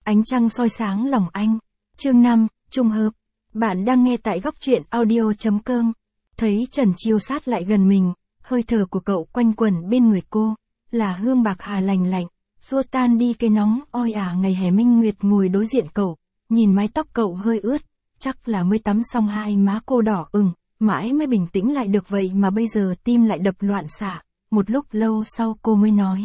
Ánh trăng soi sáng lòng anh. Chương 5, trùng hợp. Bạn đang nghe tại góc truyện audio.com. Thấy Trần Chiêu sát lại gần mình, hơi thở của cậu quanh quẩn bên người cô, là hương bạc hà lành lạnh, xua tan đi cái nóng oi ả ngày hè. Minh Nguyệt ngồi đối diện cậu, nhìn mái tóc cậu hơi ướt, chắc là mới tắm xong hai má cô đỏ ửng, mãi mới bình tĩnh lại được vậy mà bây giờ tim lại đập loạn xạ. Một lúc lâu sau cô mới nói.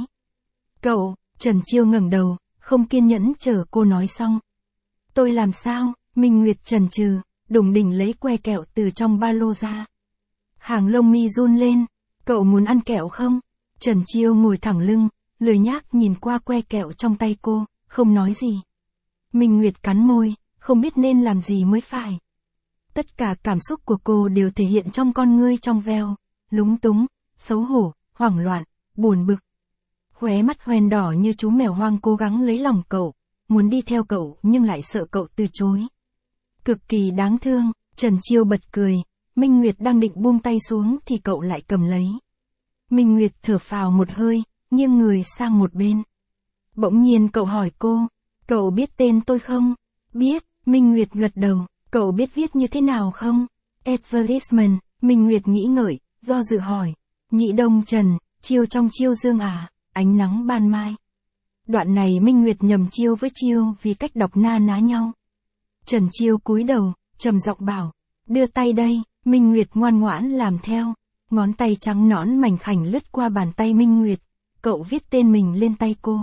Cậu, Trần Chiêu ngẩng đầu, không kiên nhẫn chờ cô nói xong. Tôi làm sao? Minh Nguyệt chần chừ, đùng đỉnh lấy que kẹo từ trong ba lô ra. Hàng lông mi run lên. Cậu muốn ăn kẹo không? Trần Chiêu ngồi thẳng lưng, lười nhác nhìn qua que kẹo trong tay cô, không nói gì. Minh Nguyệt cắn môi, không biết nên làm gì mới phải. Tất cả cảm xúc của cô đều thể hiện trong con ngươi trong veo, lúng túng, xấu hổ, hoảng loạn, buồn bực. Khóe mắt hoen đỏ như chú mèo hoang cố gắng lấy lòng cậu, muốn đi theo cậu nhưng lại sợ cậu từ chối. Cực kỳ đáng thương. Trần Chiêu bật cười, Minh Nguyệt đang định buông tay xuống thì cậu lại cầm lấy. Minh Nguyệt thở phào một hơi, nghiêng người sang một bên. Bỗng nhiên cậu hỏi cô, cậu biết tên tôi không? Biết. Minh Nguyệt gật đầu. Cậu biết viết như thế nào không? Advertisement. Minh Nguyệt nghĩ ngợi, do dự hỏi. Nhị đông Trần, Chiêu trong Chiêu Dương à, ánh nắng ban mai. Đoạn này Minh Nguyệt nhầm Chiêu với Chiêu vì cách đọc na ná nhau. Trần Chiêu cúi đầu, trầm giọng bảo, đưa tay đây. Minh Nguyệt ngoan ngoãn làm theo, ngón tay trắng nõn mảnh khảnh lướt qua bàn tay Minh Nguyệt, cậu viết tên mình lên tay cô.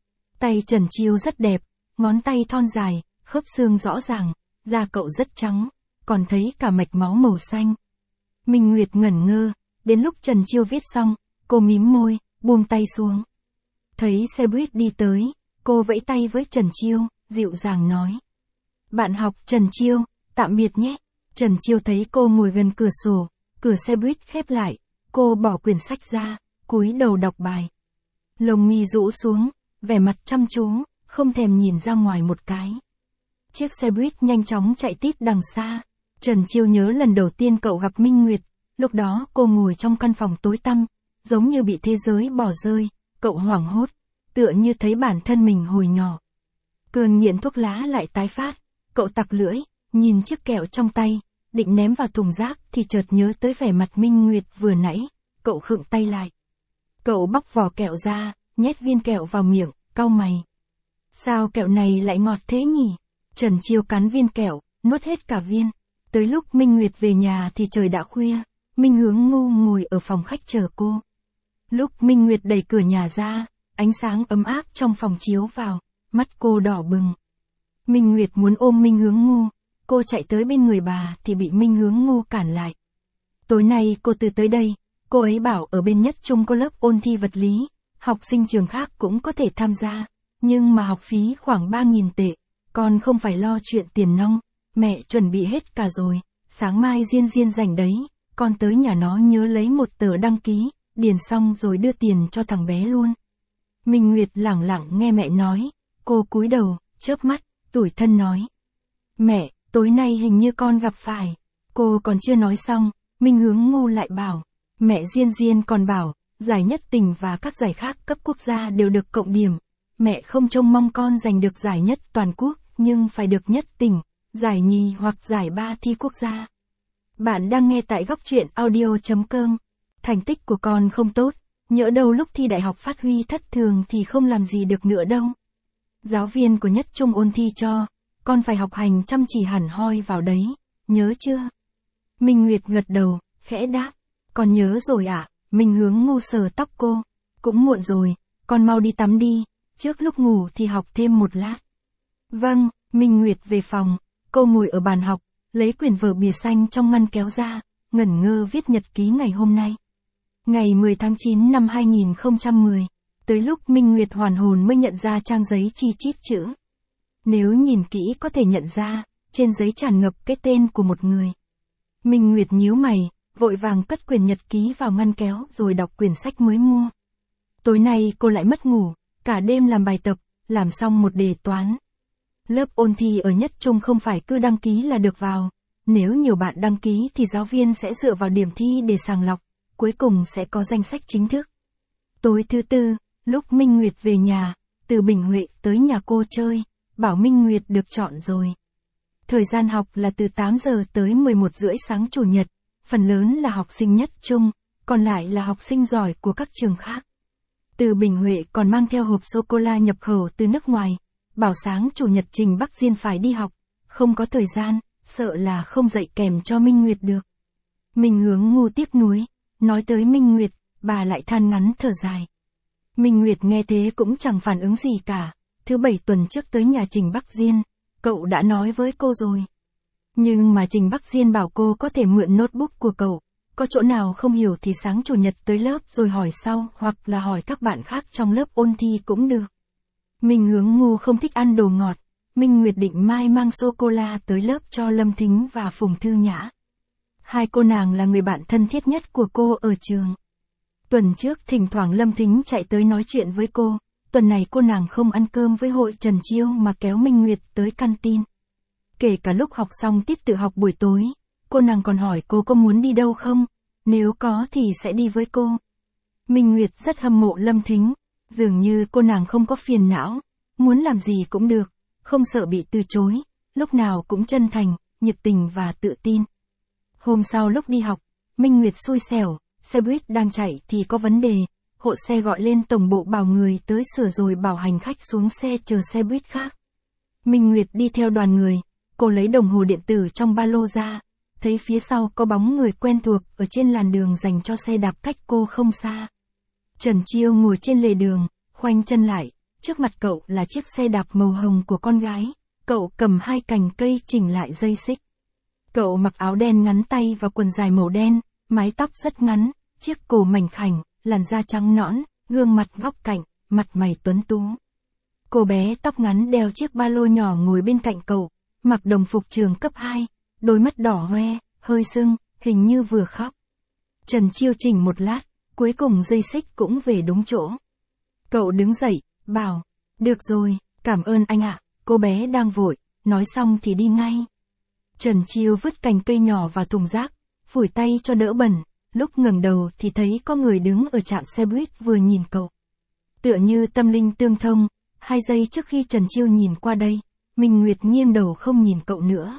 Tay Trần Chiêu rất đẹp, ngón tay thon dài, khớp xương rõ ràng, da cậu rất trắng, còn thấy cả mạch máu màu xanh. Minh Nguyệt ngẩn ngơ, đến lúc Trần Chiêu viết xong, cô mím môi, buông tay xuống. Thấy xe buýt đi tới, cô vẫy tay với Trần Chiêu, dịu dàng nói. Bạn học Trần Chiêu, tạm biệt nhé. Trần Chiêu thấy cô ngồi gần cửa sổ, cửa xe buýt khép lại, cô bỏ quyển sách ra, cúi đầu đọc bài. Lông mi rũ xuống, vẻ mặt chăm chú, không thèm nhìn ra ngoài một cái. Chiếc xe buýt nhanh chóng chạy tít đằng xa. Trần Chiêu nhớ lần đầu tiên cậu gặp Minh Nguyệt, lúc đó cô ngồi trong căn phòng tối tăm, giống như bị thế giới bỏ rơi, cậu hoảng hốt, tựa như thấy bản thân mình hồi nhỏ. Cơn nghiện thuốc lá lại tái phát, cậu tặc lưỡi, nhìn chiếc kẹo trong tay, định ném vào thùng rác thì chợt nhớ tới vẻ mặt Minh Nguyệt vừa nãy, cậu khựng tay lại. Cậu bóc vỏ kẹo ra, nhét viên kẹo vào miệng, cau mày. Sao kẹo này lại ngọt thế nhỉ? Trần Chiêu cắn viên kẹo, nuốt hết cả viên. Tới lúc Minh Nguyệt về nhà thì trời đã khuya, Minh Hướng Ngu ngồi ở phòng khách chờ cô. Lúc Minh Nguyệt đẩy cửa nhà ra, ánh sáng ấm áp trong phòng chiếu vào, mắt cô đỏ bừng. Minh Nguyệt muốn ôm Minh Hướng Ngu, cô chạy tới bên người bà thì bị Minh Hướng Ngu cản lại. Tối nay cô từ tới đây, cô ấy bảo ở bên Nhất Trung có lớp ôn thi vật lý, học sinh trường khác cũng có thể tham gia, nhưng mà học phí khoảng 3.000 tệ, con không phải lo chuyện tiền nong, mẹ chuẩn bị hết cả rồi, sáng mai Diên rảnh đấy, con tới nhà nó nhớ lấy một tờ đăng ký, điền xong rồi đưa tiền cho thằng bé luôn. Minh Nguyệt lẳng lặng nghe mẹ nói, cô cúi đầu, chớp mắt, tủi thân nói. Mẹ, tối nay hình như con gặp phải. Cô còn chưa nói xong, Minh Hướng Ngu lại bảo. Mẹ Diên còn bảo, giải nhất tỉnh và các giải khác cấp quốc gia đều được cộng điểm. Mẹ không trông mong con giành được giải nhất toàn quốc, nhưng phải được nhất tỉnh, giải nhì hoặc giải ba thi quốc gia. Bạn đang nghe tại góc truyện audio.com. Thành tích của con không tốt, nhỡ đâu lúc thi đại học phát huy thất thường thì không làm gì được nữa đâu. Giáo viên của Nhất Trung ôn thi cho, con phải học hành chăm chỉ hẳn hoi vào đấy, nhớ chưa? Minh Nguyệt gật đầu, khẽ đáp, con nhớ rồi ạ. Minh Hướng Ngu sờ tóc cô, cũng muộn rồi, con mau đi tắm đi, trước lúc ngủ thì học thêm một lát. Vâng. Minh Nguyệt về phòng, cô ngồi ở bàn học, lấy quyển vở bìa xanh trong ngăn kéo ra, ngẩn ngơ viết nhật ký ngày hôm nay. Ngày 10 tháng 9 năm 2010, tới lúc Minh Nguyệt hoàn hồn mới nhận ra trang giấy chi chít chữ. Nếu nhìn kỹ có thể nhận ra, trên giấy tràn ngập cái tên của một người. Minh Nguyệt nhíu mày, vội vàng cất quyển nhật ký vào ngăn kéo rồi đọc quyển sách mới mua. Tối nay cô lại mất ngủ, cả đêm làm bài tập, làm xong một đề toán. Lớp ôn thi ở Nhất Trung không phải cứ đăng ký là được vào, nếu nhiều bạn đăng ký thì giáo viên sẽ dựa vào điểm thi để sàng lọc, cuối cùng sẽ có danh sách chính thức. Tối thứ tư, lúc Minh Nguyệt về nhà, từ Bình Huệ tới nhà cô chơi, bảo Minh Nguyệt được chọn rồi. Thời gian học là từ 8 giờ tới 11 rưỡi sáng chủ nhật, phần lớn là học sinh nhất trung, còn lại là học sinh giỏi của các trường khác. Từ Bình Huệ còn mang theo hộp sô-cô-la nhập khẩu từ nước ngoài, bảo sáng chủ nhật Trình Bắc Diên phải đi học, không có thời gian, sợ là không dạy kèm cho Minh Nguyệt được. Minh Hướng ngu tiếc nuối, nói tới Minh Nguyệt, bà lại than ngắn thở dài. Minh Nguyệt nghe thế cũng chẳng phản ứng gì cả, thứ 7 tuần trước tới nhà Trình Bắc Diên, cậu đã nói với cô rồi. Nhưng mà Trình Bắc Diên bảo cô có thể mượn notebook của cậu, có chỗ nào không hiểu thì sáng chủ nhật tới lớp rồi hỏi sau, hoặc là hỏi các bạn khác trong lớp ôn thi cũng được. Minh Hướng ngu không thích ăn đồ ngọt, Minh Nguyệt định mai mang sô-cô-la tới lớp cho Lâm Thính và Phùng Thư Nhã. Hai cô nàng là người bạn thân thiết nhất của cô ở trường. Tuần trước thỉnh thoảng Lâm Thính chạy tới nói chuyện với cô, tuần này cô nàng không ăn cơm với hội Trần Chiêu mà kéo Minh Nguyệt tới canteen. Kể cả lúc học xong tiết tự học buổi tối, cô nàng còn hỏi cô có muốn đi đâu không, nếu có thì sẽ đi với cô. Minh Nguyệt rất hâm mộ Lâm Thính, dường như cô nàng không có phiền não, muốn làm gì cũng được, không sợ bị từ chối, lúc nào cũng chân thành, nhiệt tình và tự tin. Hôm sau lúc đi học, Minh Nguyệt xui xẻo, xe buýt đang chạy thì có vấn đề, hộ xe gọi lên tổng bộ bảo người tới sửa rồi bảo hành khách xuống xe chờ xe buýt khác. Minh Nguyệt đi theo đoàn người, cô lấy đồng hồ điện tử trong ba lô ra, thấy phía sau có bóng người quen thuộc ở trên làn đường dành cho xe đạp cách cô không xa. Trần Chiêu ngồi trên lề đường, khoanh chân lại, trước mặt cậu là chiếc xe đạp màu hồng của con gái, cậu cầm hai cành cây chỉnh lại dây xích. Cậu mặc áo đen ngắn tay và quần dài màu đen, mái tóc rất ngắn, chiếc cổ mảnh khảnh, làn da trắng nõn, gương mặt góc cạnh, mặt mày tuấn tú. Cô bé tóc ngắn đeo chiếc ba lô nhỏ ngồi bên cạnh cậu, mặc đồng phục trường cấp 2, đôi mắt đỏ hoe, hơi sưng, hình như vừa khóc. Trần Chiêu chỉnh một lát, cuối cùng dây xích cũng về đúng chỗ. Cậu đứng dậy, bảo, được rồi, cảm ơn anh ạ, cô bé đang vội, nói xong thì đi ngay. Trần Chiêu vứt cành cây nhỏ vào thùng rác, phủi tay cho đỡ bẩn, lúc ngẩng đầu thì thấy có người đứng ở trạm xe buýt vừa nhìn cậu. Tựa như tâm linh tương thông, 2 giây trước khi Trần Chiêu nhìn qua đây, Minh Nguyệt nghiêng đầu không nhìn cậu nữa.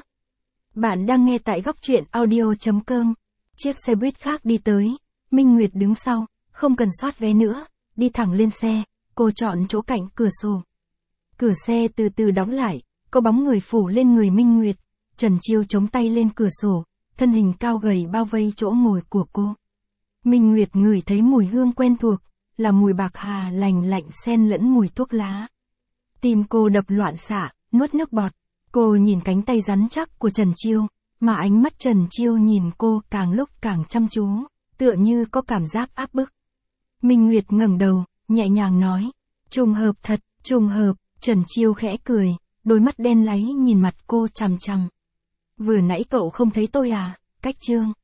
Bạn đang nghe tại góc truyện audio.com. Chiếc xe buýt khác đi tới, Minh Nguyệt đứng sau, không cần soát vé nữa, đi thẳng lên xe, cô chọn chỗ cạnh cửa sổ. Cửa xe từ từ đóng lại, có bóng người phủ lên người Minh Nguyệt, Trần Chiêu chống tay lên cửa sổ, thân hình cao gầy bao vây chỗ ngồi của cô. Minh Nguyệt ngửi thấy mùi hương quen thuộc, là mùi bạc hà lành lạnh xen lẫn mùi thuốc lá. Tim cô đập loạn xạ, nuốt nước bọt. Cô nhìn cánh tay rắn chắc của Trần Chiêu, mà ánh mắt Trần Chiêu nhìn cô càng lúc càng chăm chú, tựa như có cảm giác áp bức. Minh Nguyệt ngẩng đầu, nhẹ nhàng nói, trùng hợp thật, trùng hợp. Trần Chiêu khẽ cười, đôi mắt đen láy nhìn mặt cô chằm chằm. Vừa nãy cậu không thấy tôi à, Cách Trương.